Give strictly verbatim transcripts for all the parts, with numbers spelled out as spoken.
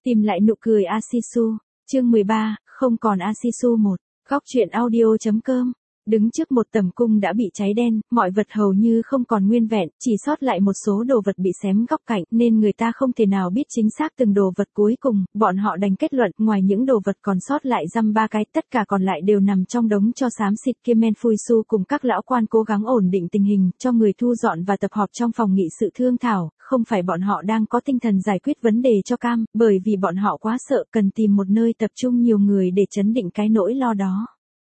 Tìm lại nụ cười Asisu, chương mười ba, không còn Asisu một, góc truyện audio chấm com. Đứng trước một tầm cung đã bị cháy đen, mọi vật hầu như không còn nguyên vẹn, chỉ sót lại một số đồ vật bị xém góc cạnh, nên người ta không thể nào biết chính xác từng đồ vật cuối cùng, bọn họ đành kết luận, ngoài những đồ vật còn sót lại dăm ba cái, tất cả còn lại đều nằm trong đống tro xám xịt kia. Menfuisu cùng các lão quan cố gắng ổn định tình hình, cho người thu dọn và tập họp trong phòng nghị sự thương thảo, không phải bọn họ đang có tinh thần giải quyết vấn đề cho cam, bởi vì bọn họ quá sợ, cần tìm một nơi tập trung nhiều người để chấn định cái nỗi lo đó.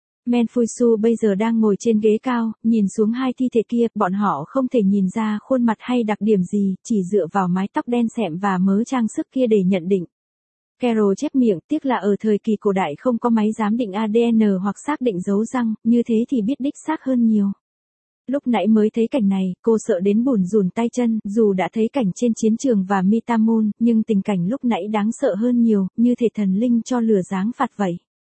Menfuisu bây giờ đang ngồi trên ghế cao, nhìn xuống hai thi thể kia, bọn họ không thể nhìn ra khuôn mặt hay đặc điểm gì, chỉ dựa vào mái tóc đen sẹm và mớ trang sức kia để nhận định. Carol chép miệng, tiếc là ở thời kỳ cổ đại không có máy giám định a đê en hoặc xác định dấu răng, như thế thì biết đích xác hơn nhiều. Lúc nãy mới thấy cảnh này, cô sợ đến bủn rủn tay chân, dù đã thấy cảnh trên chiến trường và Mitamun, nhưng tình cảnh lúc nãy đáng sợ hơn nhiều, như thể thần linh cho lửa giáng phạt vậy.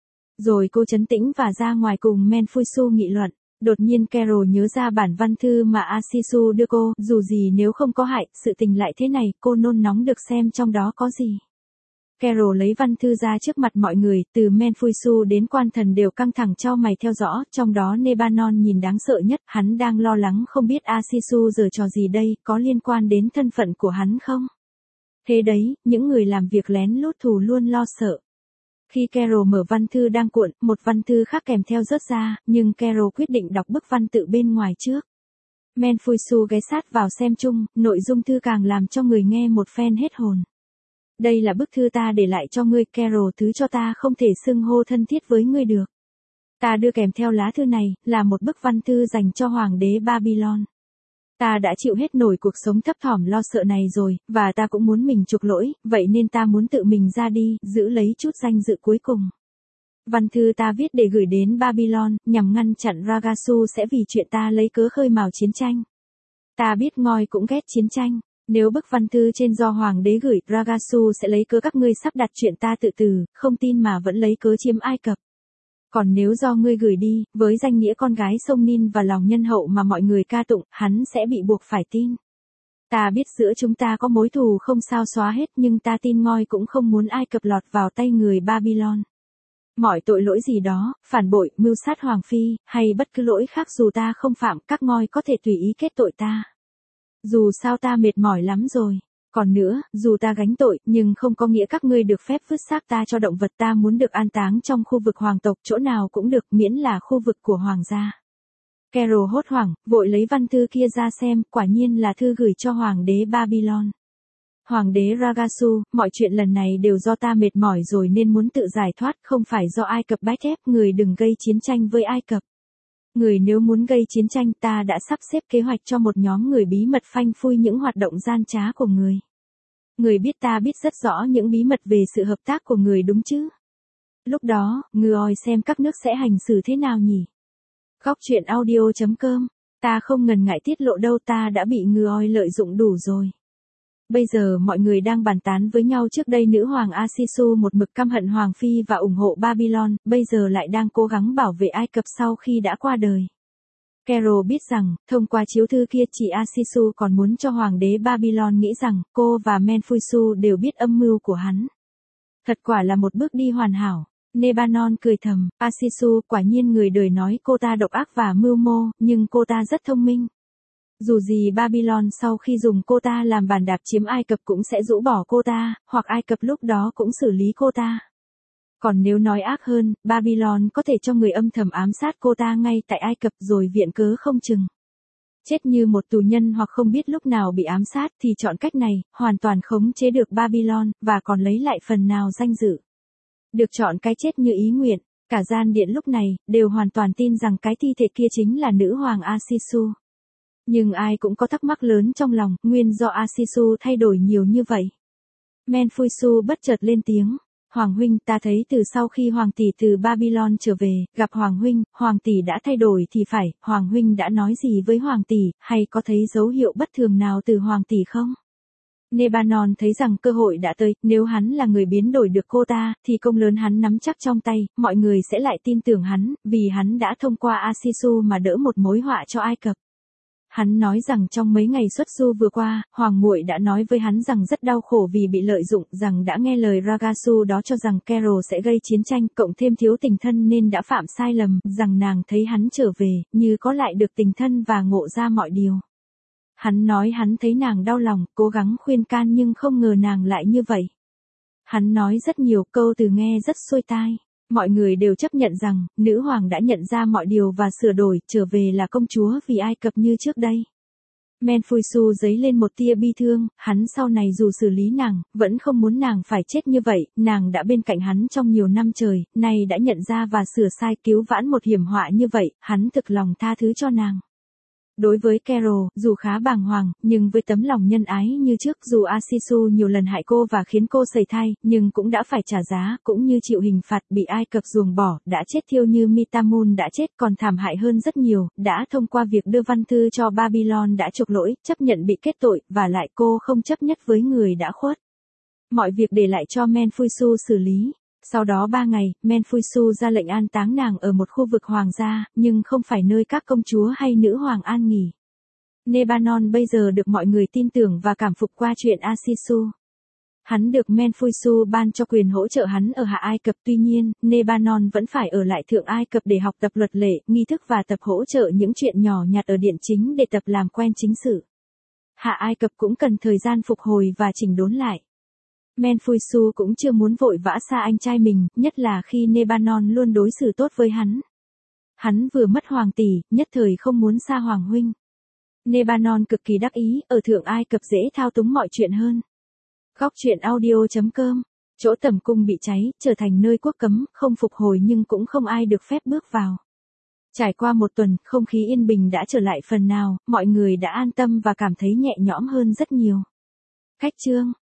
Rồi cô trấn tĩnh và ra ngoài cùng Menfuisu nghị luận. Đột nhiên Carol nhớ ra bản văn thư mà Asisu đưa cô, dù gì nếu không có hại, sự tình lại thế này, cô nôn nóng được xem trong đó có gì. Carol lấy văn thư ra trước mặt mọi người, từ Menfuisu đến quan thần đều căng thẳng chau mày theo dõi, trong đó Nebanon nhìn đáng sợ nhất, hắn đang lo lắng không biết Asisu giở trò gì đây, có liên quan đến thân phận của hắn không? Thế đấy, những người làm việc lén lút thù luôn lo sợ. Khi Carol mở văn thư đang cuộn, một văn thư khác kèm theo rớt ra, nhưng Carol quyết định đọc bức văn tự bên ngoài trước. Menfuisu ghé sát vào xem chung, nội dung thư càng làm cho người nghe một phen hết hồn. Đây là bức thư ta để lại cho ngươi, Carol, thứ cho ta không thể xưng hô thân thiết với ngươi được. Ta đưa kèm theo lá thư này, là một bức văn thư dành cho Hoàng đế Babylon. Ta đã chịu hết nổi cuộc sống thấp thỏm lo sợ này rồi, và ta cũng muốn mình chuộc lỗi, vậy nên ta muốn tự mình ra đi, giữ lấy chút danh dự cuối cùng. Văn thư ta viết để gửi đến Babylon, nhằm ngăn chặn Ragasu sẽ vì chuyện ta lấy cớ khơi mào chiến tranh. Ta biết Ngoi cũng ghét chiến tranh. Nếu bức văn thư trên do Hoàng đế gửi, Ragasu sẽ lấy cớ các ngươi sắp đặt chuyện ta tự tử, không tin mà vẫn lấy cớ chiếm Ai Cập. Còn nếu do ngươi gửi đi, với danh nghĩa con gái sông Nin và lòng nhân hậu mà mọi người ca tụng, hắn sẽ bị buộc phải tin. Ta biết giữa chúng ta có mối thù không sao xóa hết, nhưng ta tin Ngoi cũng không muốn Ai Cập lọt vào tay người Babylon. Mọi tội lỗi gì đó, phản bội, mưu sát Hoàng Phi, hay bất cứ lỗi khác dù ta không phạm, các Ngoi có thể tùy ý kết tội ta. Dù sao ta mệt mỏi lắm rồi. Còn nữa, dù ta gánh tội, nhưng không có nghĩa các ngươi được phép vứt xác ta cho động vật. Ta muốn được an táng trong khu vực hoàng tộc, chỗ nào cũng được, miễn là khu vực của hoàng gia. Carol hốt hoảng, vội lấy văn thư kia ra xem, quả nhiên là thư gửi cho Hoàng đế Babylon. Hoàng đế Ragasu, mọi chuyện lần này đều do ta mệt mỏi rồi nên muốn tự giải thoát, không phải do Ai Cập bách ép, người đừng gây chiến tranh với Ai Cập. Người nếu muốn gây chiến tranh, ta đã sắp xếp kế hoạch cho một nhóm người bí mật phanh phui những hoạt động gian trá của người. Người biết ta biết rất rõ những bí mật về sự hợp tác của người đúng chứ? Lúc đó, người xem các nước sẽ hành xử thế nào nhỉ? Góc truyện audio chấm com, ta không ngần ngại tiết lộ đâu, ta đã bị người lợi dụng đủ rồi. Bây giờ mọi người đang bàn tán với nhau, trước đây nữ hoàng Asisu một mực căm hận Hoàng Phi và ủng hộ Babylon, bây giờ lại đang cố gắng bảo vệ Ai Cập sau khi đã qua đời. Carol biết rằng, thông qua chiếu thư kia, chị Asisu còn muốn cho Hoàng đế Babylon nghĩ rằng, cô và Menfuisu đều biết âm mưu của hắn. Thật quả là một bước đi hoàn hảo. Nebanon cười thầm, Asisu quả nhiên người đời nói cô ta độc ác và mưu mô, nhưng cô ta rất thông minh. Dù gì Babylon sau khi dùng cô ta làm bàn đạp chiếm Ai Cập cũng sẽ rũ bỏ cô ta, hoặc Ai Cập lúc đó cũng xử lý cô ta. Còn nếu nói ác hơn, Babylon có thể cho người âm thầm ám sát cô ta ngay tại Ai Cập rồi viện cớ không chừng. Chết như một tù nhân hoặc không biết lúc nào bị ám sát thì chọn cách này, hoàn toàn khống chế được Babylon, và còn lấy lại phần nào danh dự. Được chọn cái chết như ý nguyện, cả gian điện lúc này, đều hoàn toàn tin rằng cái thi thể kia chính là nữ hoàng Asisu. Nhưng ai cũng có thắc mắc lớn trong lòng, nguyên do Asisu thay đổi nhiều như vậy. Menfuisu bất chợt lên tiếng, Hoàng huynh, ta thấy từ sau khi Hoàng tỷ từ Babylon trở về, gặp Hoàng huynh, Hoàng tỷ đã thay đổi thì phải, Hoàng huynh đã nói gì với Hoàng tỷ, hay có thấy dấu hiệu bất thường nào từ Hoàng tỷ không? Nebanon thấy rằng cơ hội đã tới, nếu hắn là người biến đổi được cô ta, thì công lớn hắn nắm chắc trong tay, mọi người sẽ lại tin tưởng hắn, vì hắn đã thông qua Asisu mà đỡ một mối họa cho Ai Cập. Hắn nói rằng trong mấy ngày xuất du vừa qua, Hoàng muội đã nói với hắn rằng rất đau khổ vì bị lợi dụng, rằng đã nghe lời Ragasu đó cho rằng Carol sẽ gây chiến tranh, cộng thêm thiếu tình thân nên đã phạm sai lầm, rằng nàng thấy hắn trở về, như có lại được tình thân và ngộ ra mọi điều. Hắn nói hắn thấy nàng đau lòng, cố gắng khuyên can nhưng không ngờ nàng lại như vậy. Hắn nói rất nhiều câu từ nghe rất xuôi tai. Mọi người đều chấp nhận rằng, nữ hoàng đã nhận ra mọi điều và sửa đổi, trở về là công chúa vì Ai Cập như trước đây. Menfuisu dấy lên một tia bi thương, hắn sau này dù xử lý nàng, vẫn không muốn nàng phải chết như vậy, nàng đã bên cạnh hắn trong nhiều năm trời, nay đã nhận ra và sửa sai cứu vãn một hiểm họa như vậy, hắn thực lòng tha thứ cho nàng. Đối với Carol, dù khá bàng hoàng, nhưng với tấm lòng nhân ái như trước, dù Asisu nhiều lần hại cô và khiến cô sẩy thai, nhưng cũng đã phải trả giá, cũng như chịu hình phạt, bị Ai Cập ruồng bỏ, đã chết thiêu như Mitamun đã chết, còn thảm hại hơn rất nhiều, đã thông qua việc đưa văn thư cho Babylon đã chuộc lỗi, chấp nhận bị kết tội, và lại cô không chấp nhất với người đã khuất. Mọi việc để lại cho Menfuisu xử lý. Sau đó ba ngày, Menfuisu ra lệnh an táng nàng ở một khu vực hoàng gia, nhưng không phải nơi các công chúa hay nữ hoàng an nghỉ. Nebanon bây giờ được mọi người tin tưởng và cảm phục qua chuyện Asisu. Hắn được Menfuisu ban cho quyền hỗ trợ hắn ở Hạ Ai Cập, tuy nhiên, Nebanon vẫn phải ở lại Thượng Ai Cập để học tập luật lệ, nghi thức và tập hỗ trợ những chuyện nhỏ nhặt ở điện chính để tập làm quen chính sự. Hạ Ai Cập cũng cần thời gian phục hồi và chỉnh đốn lại. Menfuisu cũng chưa muốn vội vã xa anh trai mình, nhất là khi Nebanon luôn đối xử tốt với hắn. Hắn vừa mất hoàng tỷ, nhất thời không muốn xa hoàng huynh. Nebanon cực kỳ đắc ý, ở Thượng Ai Cập dễ thao túng mọi chuyện hơn. Góc truyện audio chấm com, chỗ tẩm cung bị cháy, trở thành nơi quốc cấm, không phục hồi nhưng cũng không ai được phép bước vào. Trải qua một tuần, không khí yên bình đã trở lại phần nào, mọi người đã an tâm và cảm thấy nhẹ nhõm hơn rất nhiều. Khách chương